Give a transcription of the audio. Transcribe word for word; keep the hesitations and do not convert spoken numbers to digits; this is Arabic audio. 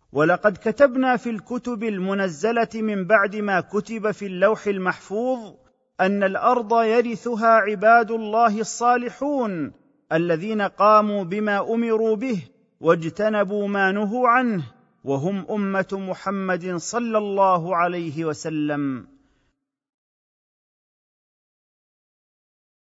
ولقد كتبنا في الكتب المنزله من بعد ما كتب في اللوح المحفوظ ان الارض يرثها عباد الله الصالحون الذين قاموا بما امروا به واجتنبوا ما نهوا عنه، وهم امه محمد صلى الله عليه وسلم.